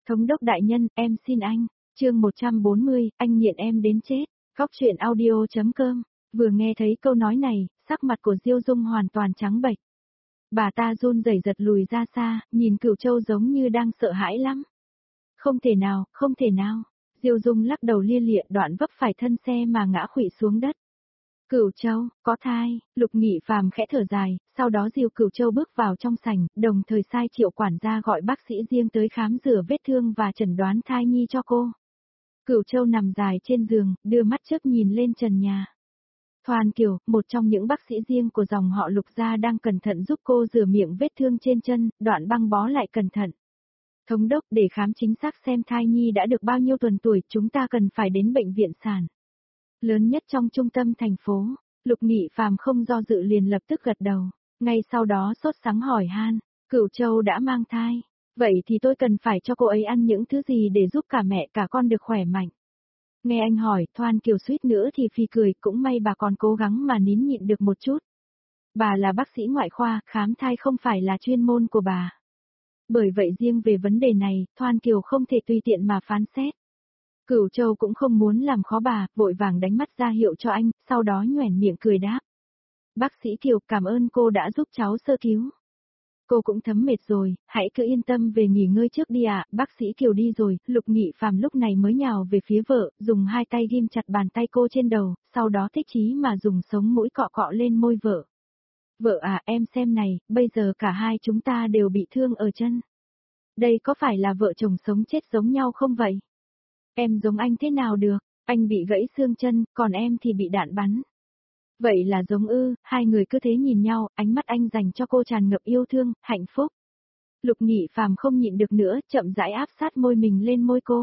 Thống đốc đại nhân, em xin anh. Chương 140, anh nghiện em đến chết. Góc truyện audio.com. Vừa nghe thấy câu nói này, sắc mặt của Diêu Dung hoàn toàn trắng bệch. Bà ta run rẩy giật lùi ra xa, nhìn Cửu Châu giống như đang sợ hãi lắm. Không thể nào, không thể nào. Diêu Dung lắc đầu lia lịa, đoạn vấp phải thân xe mà ngã khuỵu xuống đất. Cửu Châu, có thai. Lục Nghị Phàm khẽ thở dài, sau đó dìu Cửu Châu bước vào trong sảnh, đồng thời sai Triệu quản gia gọi bác sĩ riêng tới khám rửa vết thương và chẩn đoán thai nhi cho cô. Cửu Châu nằm dài trên giường, đưa mắt chớp nhìn lên trần nhà. Thoan Kiều, một trong những bác sĩ riêng của dòng họ Lục gia đang cẩn thận giúp cô rửa miệng vết thương trên chân, đoạn băng bó lại cẩn thận. Thống đốc, để khám chính xác xem thai nhi đã được bao nhiêu tuần tuổi, chúng ta cần phải đến bệnh viện sản lớn nhất trong trung tâm thành phố. Lục Nghị Phàm không do dự liền lập tức gật đầu. Ngay sau đó sốt sắng hỏi han, Cửu Châu đã mang thai. Vậy thì tôi cần phải cho cô ấy ăn những thứ gì để giúp cả mẹ cả con được khỏe mạnh? Nghe anh hỏi, Thoan Kiều suýt nữa thì phì cười, cũng may bà còn cố gắng mà nín nhịn được một chút. Bà là bác sĩ ngoại khoa, khám thai không phải là chuyên môn của bà. Bởi vậy riêng về vấn đề này, Thoan Kiều không thể tùy tiện mà phán xét. Cửu Châu cũng không muốn làm khó bà, vội vàng đánh mắt ra hiệu cho anh, sau đó nhoẻn miệng cười đáp. Bác sĩ Kiều, cảm ơn cô đã giúp cháu sơ cứu. Cô cũng thấm mệt rồi, hãy cứ yên tâm về nghỉ ngơi trước đi ạ. Bác sĩ Kiều đi rồi, Lục Nghị Phàm lúc này mới nhào về phía vợ, dùng hai tay ghim chặt bàn tay cô trên đầu, sau đó thích chí mà dùng sống mũi cọ cọ lên môi vợ. Vợ à, em xem này, bây giờ cả hai chúng ta đều bị thương ở chân. Đây có phải là vợ chồng sống chết giống nhau không vậy? Em giống anh thế nào được, anh bị gãy xương chân, còn em thì bị đạn bắn. Vậy là giống ư? Hai người cứ thế nhìn nhau, ánh mắt anh dành cho cô tràn ngập yêu thương, hạnh phúc. Lục Nghị Phàm không nhịn được nữa, chậm rãi áp sát môi mình lên môi cô.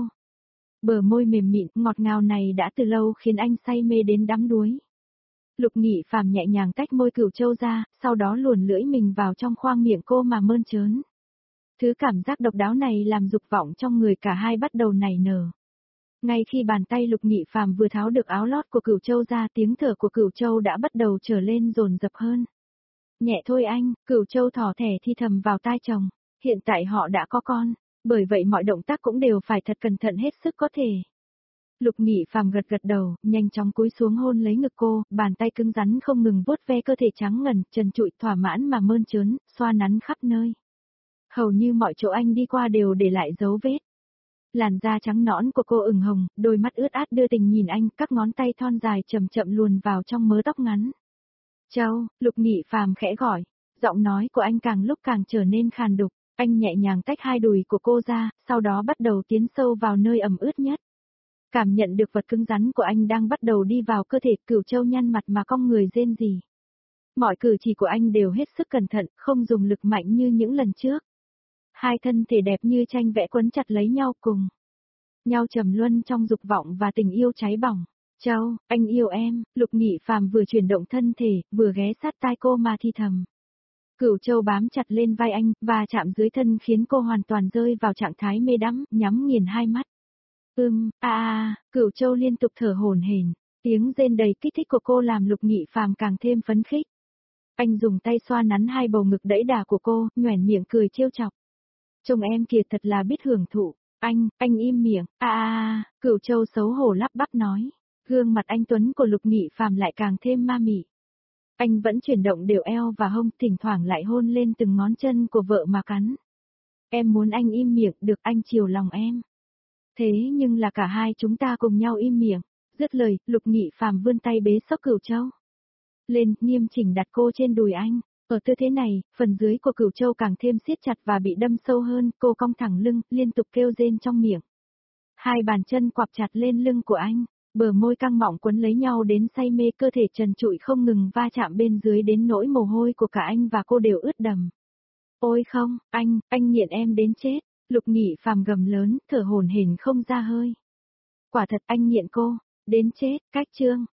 Bờ môi mềm mịn, ngọt ngào này đã từ lâu khiến anh say mê đến đắm đuối. Lục Nghị Phàm nhẹ nhàng tách môi Cửu Châu ra, sau đó luồn lưỡi mình vào trong khoang miệng cô mà mơn trớn. Thứ cảm giác độc đáo này làm dục vọng trong người cả hai bắt đầu nảy nở. Ngay khi bàn tay Lục Nghị Phàm vừa tháo được áo lót của Cửu Châu ra, tiếng thở của Cửu Châu đã bắt đầu trở lên dồn dập hơn. Nhẹ thôi anh, Cửu Châu thỏ thẻ thi thầm vào tai chồng. Hiện tại họ đã có con, bởi vậy mọi động tác cũng đều phải thật cẩn thận hết sức có thể. Lục Nghị Phàm gật gật đầu, nhanh chóng cúi xuống hôn lấy ngực cô, bàn tay cứng rắn không ngừng vuốt ve cơ thể trắng ngần, trần trụi thỏa mãn mà mơn trớn, xoa nắn khắp nơi. Hầu như mọi chỗ anh đi qua đều để lại dấu vết. Làn da trắng nõn của cô ửng hồng, đôi mắt ướt át đưa tình nhìn anh, các ngón tay thon dài chậm chậm luồn vào trong mớ tóc ngắn. Châu, Lục Nghị Phàm khẽ gọi, giọng nói của anh càng lúc càng trở nên khàn đục, anh nhẹ nhàng tách hai đùi của cô ra, sau đó bắt đầu tiến sâu vào nơi ẩm ướt nhất. Cảm nhận được vật cứng rắn của anh đang bắt đầu đi vào cơ thể, Cửu Châu nhăn mặt mà cong người rên rỉ. Mọi cử chỉ của anh đều hết sức cẩn thận, không dùng lực mạnh như những lần trước. Hai thân thể đẹp như tranh vẽ quấn chặt lấy nhau cùng nhau trầm luân trong dục vọng và tình yêu cháy bỏng. Châu, anh yêu em. Lục Nghị Phàm vừa chuyển động thân thể, vừa ghé sát tai cô mà thi thầm. Cửu Châu bám chặt lên vai anh, và chạm dưới thân khiến cô hoàn toàn rơi vào trạng thái mê đắm, nhắm nghiền hai mắt. Cửu Châu liên tục thở hổn hển, tiếng rên đầy kích thích của cô làm Lục Nghị Phàm càng thêm phấn khích. Anh dùng tay xoa nắn hai bầu ngực đẫy đà của cô, nhoẻn miệng cười trêu chọc. Chồng em kìa thật là biết hưởng thụ. Anh im miệng. Cửu Châu xấu hổ lắp bắp nói. Gương mặt anh tuấn của Lục Nghị Phàm lại càng thêm ma mị. Anh vẫn chuyển động đều eo và hông, thỉnh thoảng lại hôn lên từng ngón chân của vợ mà cắn. Em muốn anh im miệng, được anh chiều lòng em. Thế nhưng là cả hai chúng ta cùng nhau im miệng. Dứt lời, Lục Nghị Phàm vươn tay bế xốc Cửu Châu lên, nghiêm chỉnh đặt cô trên đùi anh. Ở tư thế này, phần dưới của Cửu Châu càng thêm siết chặt và bị đâm sâu hơn, cô cong thẳng lưng, liên tục kêu rên trong miệng. Hai bàn chân quặp chặt lên lưng của anh, bờ môi căng mọng quấn lấy nhau đến say mê, cơ thể trần trụi không ngừng va chạm bên dưới đến nỗi mồ hôi của cả anh và cô đều ướt đầm. Ôi không, anh nghiện em đến chết. Lục Nghị Phàm gầm lớn, thở hổn hển không ra hơi. Quả thật anh nghiện cô, đến chết, cách chương.